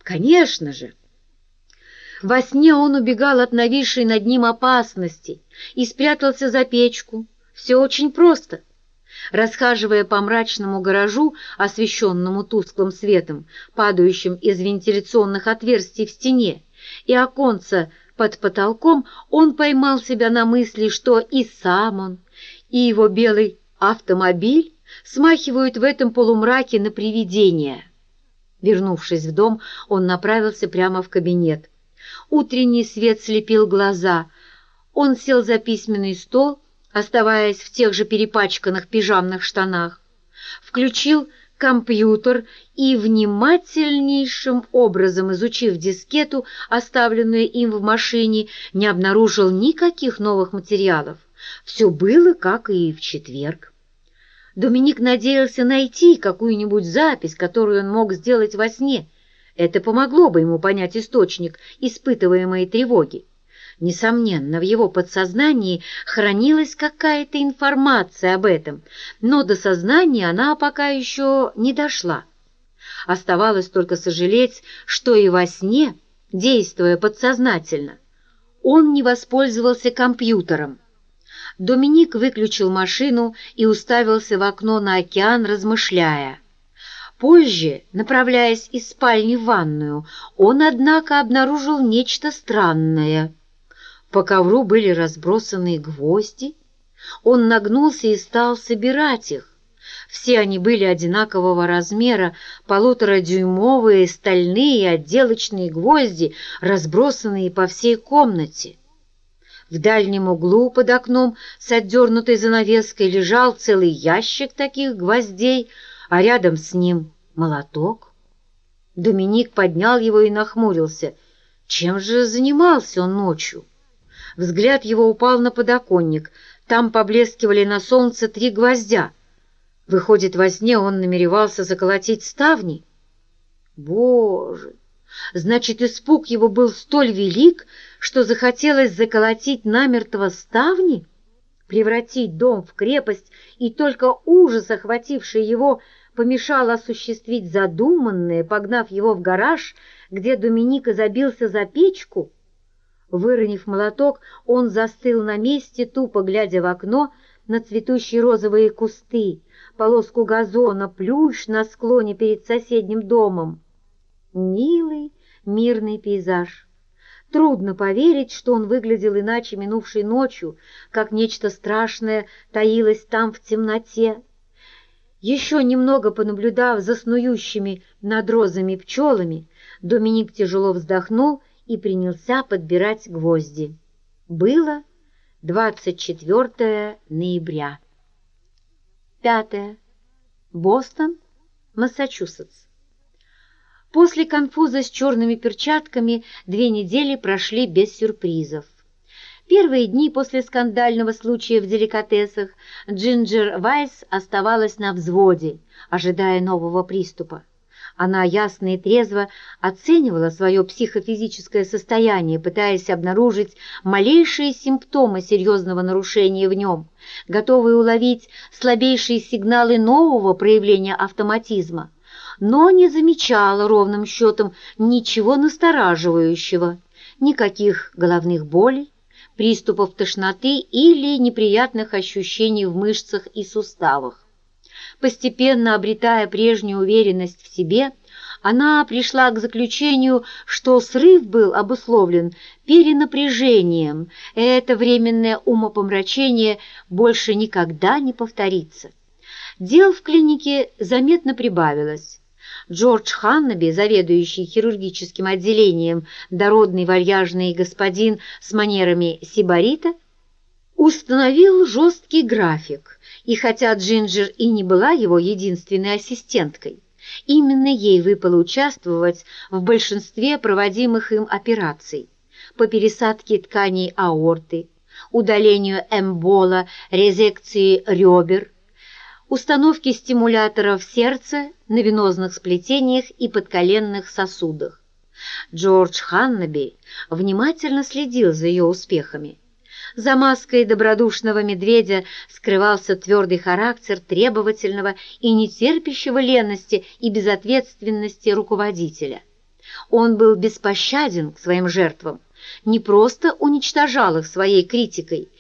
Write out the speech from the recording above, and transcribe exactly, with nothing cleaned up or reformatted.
Конечно же. Во сне он убегал от нависшей над ним опасности и спрятался за печку. Все очень просто. Расхаживая по мрачному гаражу, освещенному тусклым светом, падающим из вентиляционных отверстий в стене, и оконца под потолком, он поймал себя на мысли, что и сам он, и его белый автомобиль смахивают в этом полумраке на привидения. Вернувшись в дом, он направился прямо в кабинет. Утренний свет слепил глаза. Он сел за письменный стол, оставаясь в тех же перепачканных пижамных штанах, включил компьютер и, внимательнейшим образом изучив дискету, оставленную им в машине, не обнаружил никаких новых материалов. Все было, как и в четверг. Доминик надеялся найти какую-нибудь запись, которую он мог сделать во сне. Это помогло бы ему понять источник испытываемой тревоги. Несомненно, в его подсознании хранилась какая-то информация об этом, но до сознания она пока еще не дошла. Оставалось только сожалеть, что и во сне, действуя подсознательно, он не воспользовался компьютером. Доминик выключил машину и уставился в окно на океан, размышляя. Позже, направляясь из спальни в ванную, он, однако, обнаружил нечто странное. По ковру были разбросаны гвозди. Он нагнулся и стал собирать их. Все они были одинакового размера, полуторадюймовые стальные отделочные гвозди, разбросанные по всей комнате. В дальнем углу под окном с отдернутой занавеской лежал целый ящик таких гвоздей, а рядом с ним молоток. Доминик поднял его и нахмурился. Чем же занимался он ночью? Взгляд его упал на подоконник. Там поблескивали на солнце три гвоздя. Выходит, во сне он намеревался заколотить ставни? Боже! Значит, испуг его был столь велик, что захотелось заколотить намертво ставни, превратить дом в крепость, и только ужас, охвативший его, помешал осуществить задуманное, погнав его в гараж, где Доминик забился за печку. Выронив молоток, он застыл на месте, тупо глядя в окно на цветущие розовые кусты, полоску газона, плющ на склоне перед соседним домом. Милый, мирный пейзаж. Трудно поверить, что он выглядел иначе минувшей ночью, как нечто страшное таилось там в темноте. Еще немного понаблюдав за снующими над розами пчелами, Доминик тяжело вздохнул и принялся подбирать гвозди. Было двадцать четвёртое ноября. Пятое. Бостон, Массачусетс. После конфуза с черными перчатками две недели прошли без сюрпризов. Первые дни после скандального случая в деликатесах Джинджер Вайс оставалась на взводе, ожидая нового приступа. Она ясно и трезво оценивала свое психофизическое состояние, пытаясь обнаружить малейшие симптомы серьезного нарушения в нем, готовая уловить слабейшие сигналы нового проявления автоматизма, но не замечала ровным счетом ничего настораживающего, никаких головных болей, приступов тошноты или неприятных ощущений в мышцах и суставах. Постепенно обретая прежнюю уверенность в себе, она пришла к заключению, что срыв был обусловлен перенапряжением, и это временное умопомрачение больше никогда не повторится. Дел в клинике заметно прибавилось. Джордж Ханнаби, заведующий хирургическим отделением, дородный вальяжный господин с манерами сибарита, установил жесткий график, и хотя Джинджер и не была его единственной ассистенткой, именно ей выпало участвовать в большинстве проводимых им операций по пересадке тканей аорты, удалению эмбола, резекции ребер, установке стимуляторов сердца на венозных сплетениях и подколенных сосудах. Джордж Ханнаби внимательно следил за ее успехами. За маской добродушного медведя скрывался твердый характер требовательного и нетерпящего ленности и безответственности руководителя. Он был беспощаден к своим жертвам, не просто уничтожал их своей критикой